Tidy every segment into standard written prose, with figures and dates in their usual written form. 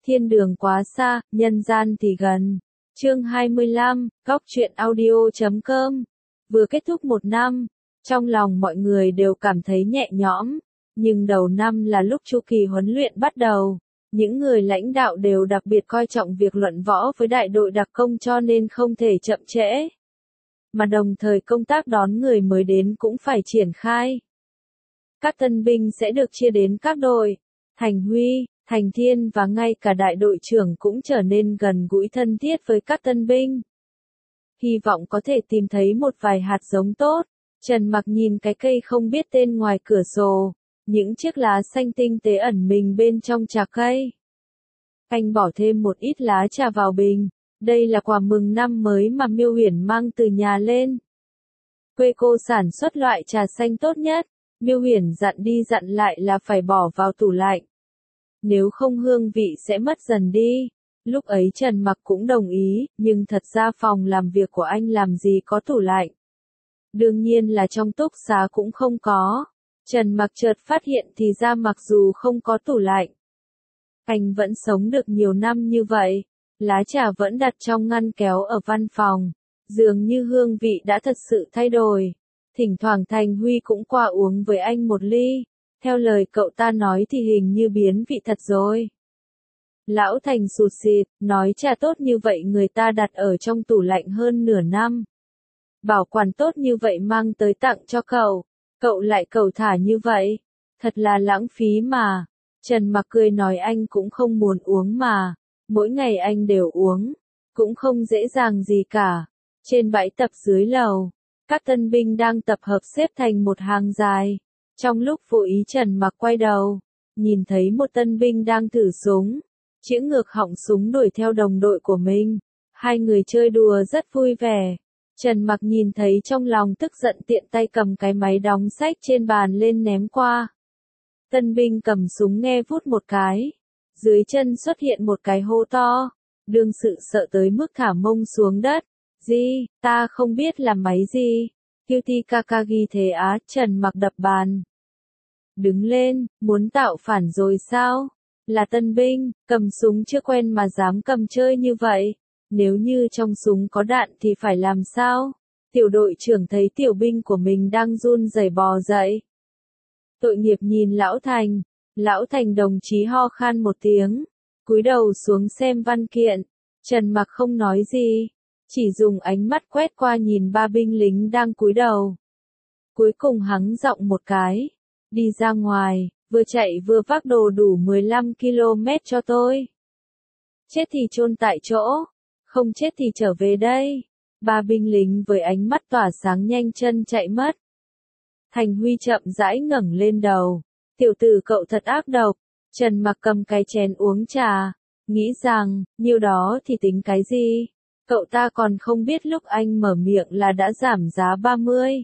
Thiên đường quá xa, nhân gian thì gần. Chương 25, Góc truyện audio.com. Vừa kết thúc một năm, trong lòng mọi người đều cảm thấy nhẹ nhõm, nhưng đầu năm là lúc chu kỳ huấn luyện bắt đầu. Những người lãnh đạo đều đặc biệt coi trọng việc luận võ với đại đội đặc công cho nên không thể chậm trễ. Mà đồng thời công tác đón người mới đến cũng phải triển khai. Các tân binh sẽ được chia đến các đội. Thành Huy, Thành Thiên và ngay cả đại đội trưởng cũng trở nên gần gũi thân thiết với các tân binh. Hy vọng có thể tìm thấy một vài hạt giống tốt. Trần Mặc nhìn cái cây không biết tên ngoài cửa sổ, những chiếc lá xanh tinh tế ẩn mình bên trong trà cây. Anh bỏ thêm một ít lá trà vào bình. Đây là quà mừng năm mới mà Miêu Huyền mang từ nhà lên. Quê cô sản xuất loại trà xanh tốt nhất. Miêu Huyền dặn đi dặn lại là phải bỏ vào tủ lạnh. Nếu không hương vị sẽ mất dần đi. Lúc ấy Trần Mặc cũng đồng ý, nhưng thật ra phòng làm việc của anh làm gì có tủ lạnh. Đương nhiên là trong túc xá cũng không có. Trần Mặc chợt phát hiện thì ra mặc dù không có tủ lạnh, anh vẫn sống được nhiều năm như vậy. Lá trà vẫn đặt trong ngăn kéo ở văn phòng. Dường như hương vị đã thật sự thay đổi. Thỉnh thoảng Thành Huy cũng qua uống với anh một ly. Theo lời cậu ta nói thì hình như biến vị thật rồi. Lão Thành sụt sịt, nói trà tốt như vậy người ta đặt ở trong tủ lạnh hơn nửa năm. Bảo quản tốt như vậy mang tới tặng cho cậu lại cầu thả như vậy. Thật là lãng phí mà. Trần Mặc cười nói anh cũng không muốn uống mà. Mỗi ngày anh đều uống. Cũng không dễ dàng gì cả. Trên bãi tập dưới lầu, các tân binh đang tập hợp xếp thành một hàng dài. Trong lúc vô ý Trần Mặc quay đầu, nhìn thấy một tân binh đang thử súng, chĩa ngược họng súng đuổi theo đồng đội của mình. Hai người chơi đùa rất vui vẻ. Trần Mặc nhìn thấy trong lòng tức giận tiện tay cầm cái máy đóng sách trên bàn lên ném qua. Tân binh cầm súng nghe vút một cái. Dưới chân xuất hiện một cái hố to. Đương sự sợ tới mức thả mông xuống đất. Gì, ta không biết là máy gì. Cutie Kakagi thế á, Trần Mặc đập bàn. Đứng lên, muốn tạo phản rồi sao? Là tân binh, cầm súng chưa quen mà dám cầm chơi như vậy. Nếu như trong súng có đạn thì phải làm sao? Tiểu đội trưởng thấy tiểu binh của mình đang run rẩy bò dậy. Tội nghiệp nhìn Lão Thành đồng chí ho khan một tiếng, cúi đầu xuống xem văn kiện. Trần Mặc không nói gì, chỉ dùng ánh mắt quét qua nhìn ba binh lính đang cúi đầu. Cuối cùng hắng giọng một cái, đi ra ngoài, vừa chạy vừa vác đồ đủ 15 km cho tôi. Chết thì chôn tại chỗ, không chết thì trở về đây. Ba binh lính với ánh mắt tỏa sáng nhanh chân chạy mất. Thành Huy chậm rãi ngẩng lên đầu. Tiểu tử cậu thật ác độc. Trần Mặc cầm cái chén uống trà, nghĩ rằng, nhiêu đó thì tính cái gì? Cậu ta còn không biết lúc anh mở miệng là đã giảm giá 30.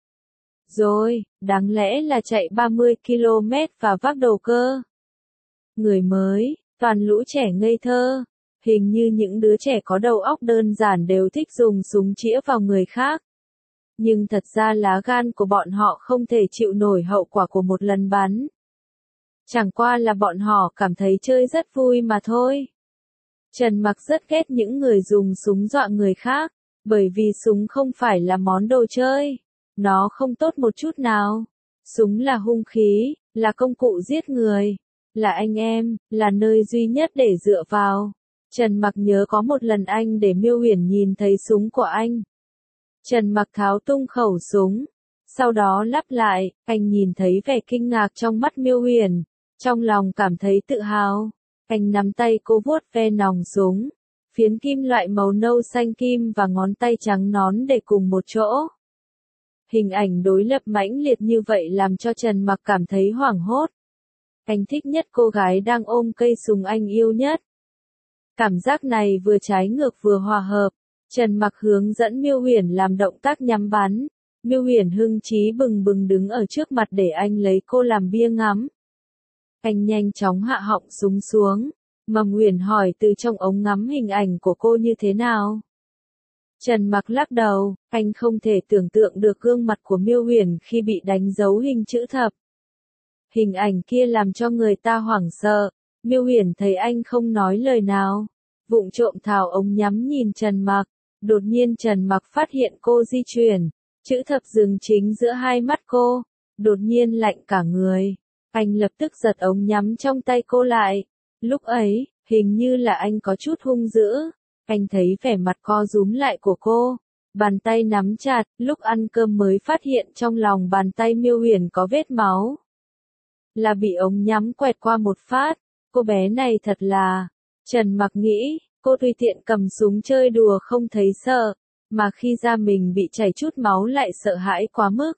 Rồi, đáng lẽ là chạy 30 km và vác đồ cơ. Người mới, toàn lũ trẻ ngây thơ. Hình như những đứa trẻ có đầu óc đơn giản đều thích dùng súng chĩa vào người khác. Nhưng thật ra lá gan của bọn họ không thể chịu nổi hậu quả của một lần bắn. Chẳng qua là bọn họ cảm thấy chơi rất vui mà thôi. Trần Mặc rất ghét những người dùng súng dọa người khác, bởi vì súng không phải là món đồ chơi. Nó không tốt một chút nào. Súng là hung khí, là công cụ giết người, là anh em, là nơi duy nhất để dựa vào. Trần Mặc nhớ có một lần anh để Miêu Huyền nhìn thấy súng của anh. Trần Mặc tháo tung khẩu súng, sau đó lắp lại, anh nhìn thấy vẻ kinh ngạc trong mắt Miêu Huyền, trong lòng cảm thấy tự hào. Anh nắm tay cô vuốt ve nòng súng, phiến kim loại màu nâu xanh kim và ngón tay trắng nón để cùng một chỗ. Hình ảnh đối lập mãnh liệt như vậy làm cho Trần Mặc cảm thấy hoảng hốt. Anh thích nhất cô gái đang ôm cây súng anh yêu nhất. Cảm giác này vừa trái ngược vừa hòa hợp. Trần Mặc hướng dẫn Miêu Huyền làm động tác nhắm bắn. Miêu Huyền hưng chí bừng bừng đứng ở trước mặt để anh lấy cô làm bia ngắm. Anh nhanh chóng hạ họng súng xuống. Mầm Huyền hỏi từ trong ống ngắm hình ảnh của cô như thế nào. Trần Mặc lắc đầu, anh không thể tưởng tượng được gương mặt của Miêu Huyền khi bị đánh dấu hình chữ thập. Hình ảnh kia làm cho người ta hoảng sợ. Miêu Huyền thấy anh không nói lời nào, vụng trộm tháo ống nhắm nhìn Trần Mặc. Đột nhiên Trần Mặc phát hiện cô di chuyển, chữ thập dừng chính giữa hai mắt cô, đột nhiên lạnh cả người. Anh lập tức giật ống nhắm trong tay cô lại. Lúc ấy, hình như là anh có chút hung dữ. Anh thấy vẻ mặt co rúm lại của cô, bàn tay nắm chặt, lúc ăn cơm mới phát hiện trong lòng bàn tay Miêu Huyền có vết máu. Là bị ống nhắm quẹt qua một phát, cô bé này thật là... Trần Mặc nghĩ, cô tùy tiện cầm súng chơi đùa không thấy sợ, mà khi da mình bị chảy chút máu lại sợ hãi quá mức.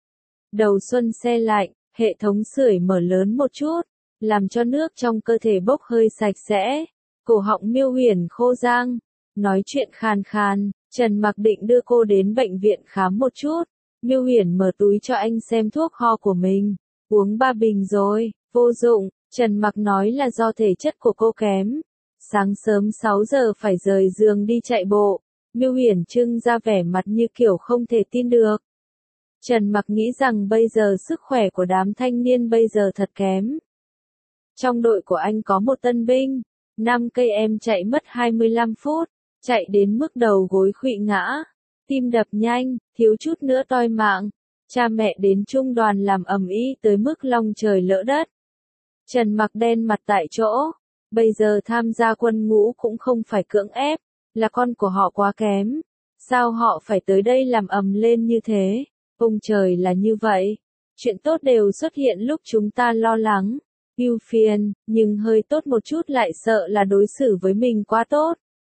Đầu xuân se lạnh, hệ thống sưởi mở lớn một chút, làm cho nước trong cơ thể bốc hơi sạch sẽ. Cổ họng Miêu Huyền khô rang, nói chuyện khàn khàn. Trần Mặc định đưa cô đến bệnh viện khám một chút. Miêu Huyền mở túi cho anh xem thuốc ho của mình. Uống 3 bình rồi, vô dụng. Trần Mặc nói là do thể chất của cô kém. Sáng sớm 6 giờ phải rời giường đi chạy bộ. Miêu Huyền trưng ra vẻ mặt như kiểu không thể tin được. Trần Mặc nghĩ rằng bây giờ sức khỏe của đám thanh niên bây giờ thật kém. Trong đội của anh có một tân binh, 5 cây em chạy mất 25 phút, chạy đến mức đầu gối khuỵu ngã, tim đập nhanh, thiếu chút nữa toi mạng. Cha mẹ đến trung đoàn làm ầm ĩ tới mức long trời lỡ đất. Trần Mặc đen mặt tại chỗ, bây giờ tham gia quân ngũ cũng không phải cưỡng ép, là con của họ quá kém. Sao họ phải tới đây làm ầm lên như thế? Ông trời là như vậy. Chuyện tốt đều xuất hiện lúc chúng ta lo lắng, ưu phiền, nhưng hơi tốt một chút lại sợ là đối xử với mình quá tốt.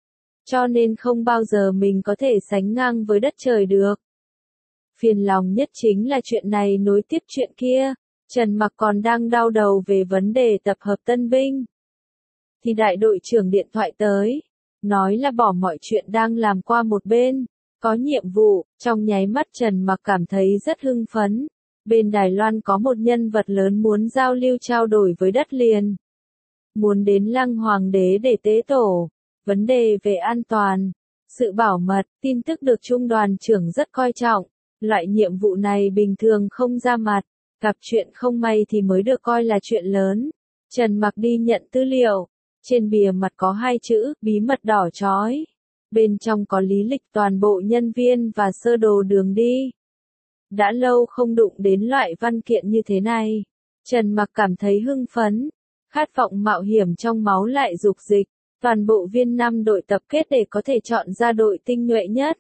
Cho nên không bao giờ mình có thể sánh ngang với đất trời được. Phiền lòng nhất chính là chuyện này nối tiếp chuyện kia. Trần Mặc còn đang đau đầu về vấn đề tập hợp tân binh. Thì đại đội trưởng điện thoại tới, nói là bỏ mọi chuyện đang làm qua một bên, có nhiệm vụ. Trong nháy mắt Trần Mặc cảm thấy rất hưng phấn. Bên Đài Loan có một nhân vật lớn muốn giao lưu trao đổi với đất liền. Muốn đến Lăng Hoàng đế để tế tổ. Vấn đề về an toàn, sự bảo mật, tin tức được trung đoàn trưởng rất coi trọng. Loại nhiệm vụ này bình thường không ra mặt, gặp chuyện không may thì mới được coi là chuyện lớn. Trần Mặc đi nhận tư liệu, trên bìa mặt có 2 chữ, bí mật đỏ chói. Bên trong có lý lịch toàn bộ nhân viên và sơ đồ đường đi. Đã lâu không đụng đến loại văn kiện như thế này. Trần Mặc cảm thấy hưng phấn, khát vọng mạo hiểm trong máu lại dục dịch. Toàn bộ viên 5 đội tập kết để có thể chọn ra đội tinh nhuệ nhất.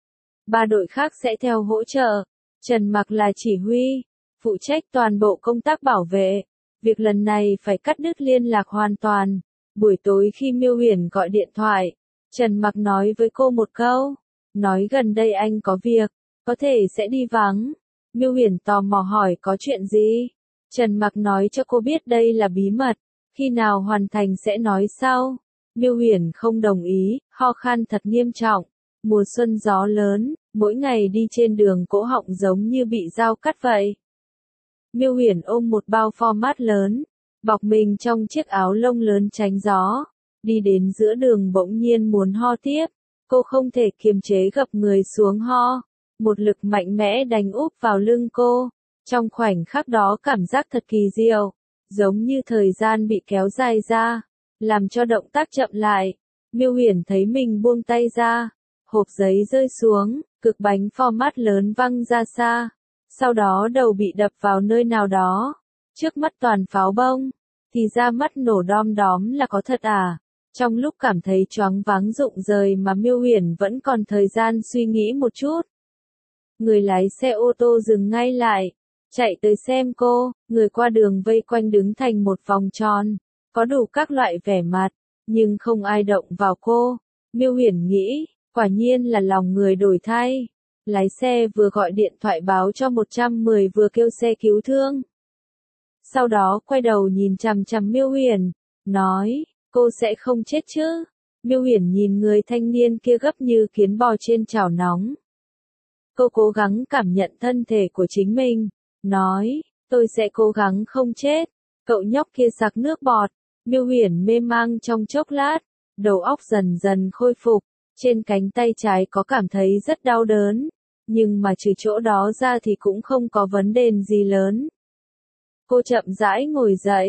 3 đội khác sẽ theo hỗ trợ. Trần Mặc là chỉ huy, phụ trách toàn bộ công tác bảo vệ. Việc lần này phải cắt đứt liên lạc hoàn toàn. Buổi tối khi Miêu Huyền gọi điện thoại, Trần Mặc nói với cô một câu, nói gần đây anh có việc, có thể sẽ đi vắng. Miêu Huyền tò mò hỏi có chuyện gì. Trần Mặc nói cho cô biết đây là bí mật, khi nào hoàn thành sẽ nói sau. Miêu Huyền không đồng ý, ho khan thật nghiêm trọng. Mùa xuân gió lớn, mỗi ngày đi trên đường cổ họng giống như bị dao cắt vậy. Miêu Huyền ôm một bao format lớn, bọc mình trong chiếc áo lông lớn tránh gió. Đi đến giữa đường bỗng nhiên muốn ho tiếp. Cô không thể kiềm chế gập người xuống ho. Một lực mạnh mẽ đánh úp vào lưng cô. Trong khoảnh khắc đó cảm giác thật kỳ diệu, giống như thời gian bị kéo dài ra, làm cho động tác chậm lại. Miêu Huyền thấy mình buông tay ra, hộp giấy rơi xuống, cực bánh format lớn văng ra xa. Sau đó đầu bị đập vào nơi nào đó. Trước mắt toàn pháo bông. Thì ra mắt nổ đom đóm là có thật à? Trong lúc cảm thấy choáng váng rụng rời mà Miêu Huyền vẫn còn thời gian suy nghĩ một chút. Người lái xe ô tô dừng ngay lại, chạy tới xem cô. Người qua đường vây quanh đứng thành một vòng tròn, có đủ các loại vẻ mặt, nhưng không ai động vào cô. Miêu Huyền nghĩ, quả nhiên là lòng người đổi thay. Lái xe vừa gọi điện thoại báo cho 110 vừa kêu xe cứu thương. Sau đó quay đầu nhìn chằm chằm Miêu Huyền, nói, cô sẽ không chết chứ? Miêu Huyền nhìn người thanh niên kia gấp như kiến bò trên chảo nóng. Cô cố gắng cảm nhận thân thể của chính mình, nói, tôi sẽ cố gắng không chết. Cậu nhóc kia sặc nước bọt. Miêu Huyền mê mang trong chốc lát, đầu óc dần dần khôi phục. Trên cánh tay trái có cảm thấy rất đau đớn, nhưng mà trừ chỗ đó ra thì cũng không có vấn đề gì lớn. Cô chậm rãi ngồi dậy,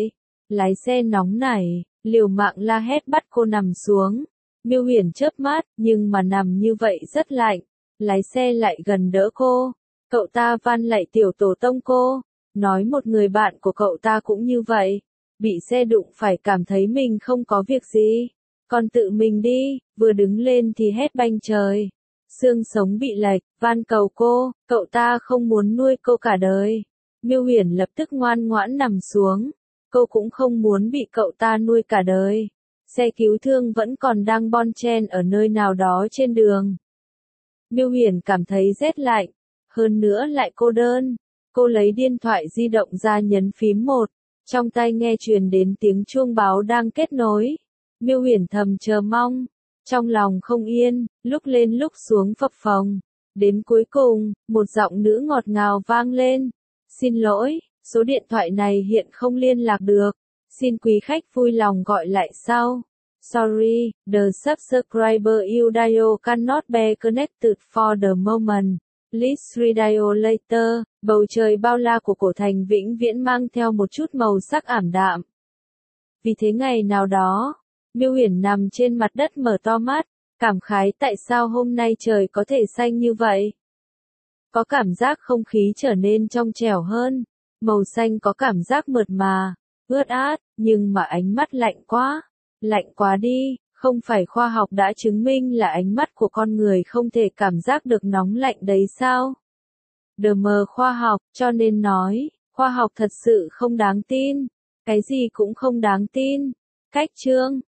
Lái xe nóng nảy, liều mạng la hét bắt cô nằm xuống. Miêu Huyền chớp mắt, nhưng mà nằm như vậy rất lạnh. Lái xe lại gần đỡ cô. Cậu ta van lạy tiểu tổ tông cô. Nói một người bạn của cậu ta cũng như vậy. Bị xe đụng phải cảm thấy mình không có việc gì. Còn tự mình đi, vừa đứng lên thì hét banh trời. Xương sống bị lệch, van cầu cô, cậu ta không muốn nuôi cô cả đời. Miêu Huyền lập tức ngoan ngoãn nằm xuống. Cô cũng không muốn bị cậu ta nuôi cả đời. Xe cứu thương vẫn còn đang bon chen ở nơi nào đó trên đường. Miêu Huyền cảm thấy rét lạnh, hơn nữa lại cô đơn. Cô lấy điện thoại di động ra nhấn phím 1, trong tai nghe truyền đến tiếng chuông báo đang kết nối. Miêu Huyền thầm chờ mong, trong lòng không yên, lúc lên lúc xuống phập phồng. Đến cuối cùng, một giọng nữ ngọt ngào vang lên. Xin lỗi, số điện thoại này hiện không liên lạc được. Xin quý khách vui lòng gọi lại sau. Sorry, the subscriber you dial cannot be connected for the moment. Please redial later. Bầu trời bao la của cổ thành vĩnh viễn mang theo một chút màu sắc ảm đạm. Vì thế ngày nào đó, Miêu Huyền nằm trên mặt đất mở to mắt, cảm khái tại sao hôm nay trời có thể xanh như vậy. Có cảm giác không khí trở nên trong trẻo hơn, màu xanh có cảm giác mượt mà, ướt át, nhưng mà ánh mắt lạnh quá đi, không phải khoa học đã chứng minh là ánh mắt của con người không thể cảm giác được nóng lạnh đấy sao? Đờ mờ khoa học, cho nên nói, khoa học thật sự không đáng tin, cái gì cũng không đáng tin. Cách chương